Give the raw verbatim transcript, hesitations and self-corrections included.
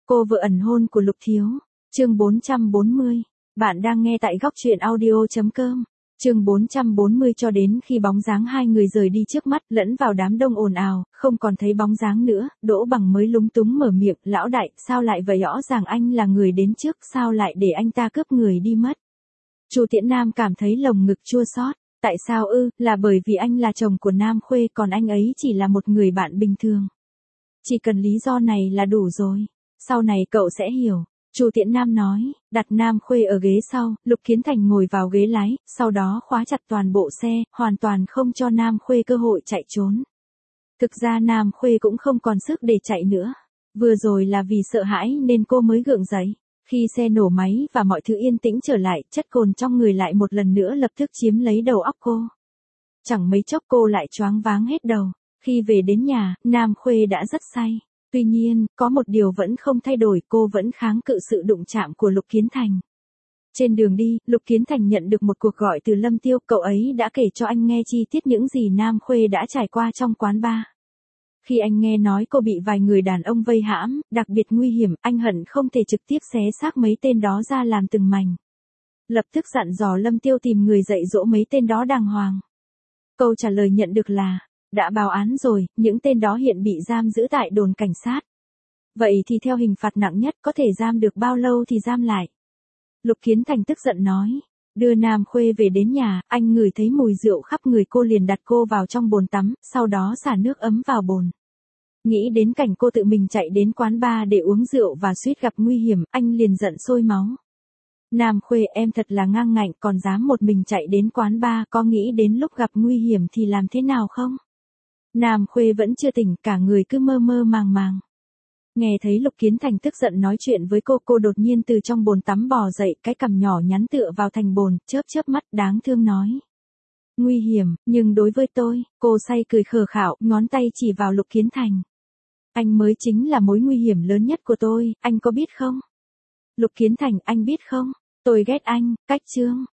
Cô vợ ẩn hôn của Lục Thiếu. Chương bốn trăm bốn mươi. Bạn đang nghe tại góc truyện audio chấm com. Chương bốn trăm bốn mươi. Cho đến khi bóng dáng hai người rời đi trước mắt, lẫn vào đám đông ồn ào, không còn thấy bóng dáng nữa, Đỗ Bằng mới lúng túng mở miệng, "Lão đại, sao lại vậy, rõ ràng anh là người đến trước, sao lại để anh ta cướp người đi mất?" Chu Tiễn Nam cảm thấy lồng ngực chua xót. Tại sao ư? Là bởi vì anh là chồng của Nam Khuê, còn anh ấy chỉ là một người bạn bình thường. Chỉ cần lý do này là đủ rồi. Sau này cậu sẽ hiểu. Chu Tiễn Nam nói, đặt Nam Khuê ở ghế sau, Lục Kiến Thành ngồi vào ghế lái, sau đó khóa chặt toàn bộ xe, hoàn toàn không cho Nam Khuê cơ hội chạy trốn. Thực ra Nam Khuê cũng không còn sức để chạy nữa. Vừa rồi là vì sợ hãi nên cô mới gượng dậy. Khi xe nổ máy và mọi thứ yên tĩnh trở lại, chất cồn trong người lại một lần nữa lập tức chiếm lấy đầu óc cô. Chẳng mấy chốc cô lại choáng váng hết đầu. Khi về đến nhà, Nam Khuê đã rất say. Tuy nhiên, có một điều vẫn không thay đổi, cô vẫn kháng cự sự đụng chạm của Lục Kiến Thành. Trên đường đi, Lục Kiến Thành nhận được một cuộc gọi từ Lâm Tiêu, cậu ấy đã kể cho anh nghe chi tiết những gì Nam Khuê đã trải qua trong quán bar. Khi anh nghe nói cô bị vài người đàn ông vây hãm, đặc biệt nguy hiểm, anh hận không thể trực tiếp xé xác mấy tên đó ra làm từng mảnh. Lập tức dặn dò Lâm Tiêu tìm người dạy dỗ mấy tên đó đàng hoàng. Câu trả lời nhận được là, đã báo án rồi, những tên đó hiện bị giam giữ tại đồn cảnh sát. Vậy thì theo hình phạt nặng nhất, có thể giam được bao lâu thì giam lại. Lục Kiến Thành tức giận nói, đưa Nam Khuê về đến nhà, anh ngửi thấy mùi rượu khắp người cô liền đặt cô vào trong bồn tắm, sau đó xả nước ấm vào bồn. Nghĩ đến cảnh cô tự mình chạy đến quán bar để uống rượu và suýt gặp nguy hiểm, anh liền giận sôi máu. Nam Khuê, em thật là ngang ngạnh, còn dám một mình chạy đến quán bar, có nghĩ đến lúc gặp nguy hiểm thì làm thế nào không? Nam Khuê vẫn chưa tỉnh, cả người cứ mơ mơ màng màng. Nghe thấy Lục Kiến Thành tức giận nói chuyện với cô, cô đột nhiên từ trong bồn tắm bò dậy, cái cằm nhỏ nhắn tựa vào thành bồn, chớp chớp mắt đáng thương nói. Nguy hiểm, nhưng đối với tôi, cô say cười khờ khạo, ngón tay chỉ vào Lục Kiến Thành. Anh mới chính là mối nguy hiểm lớn nhất của tôi, anh có biết không? Lục Kiến Thành, anh biết không? Tôi ghét anh, cách chương.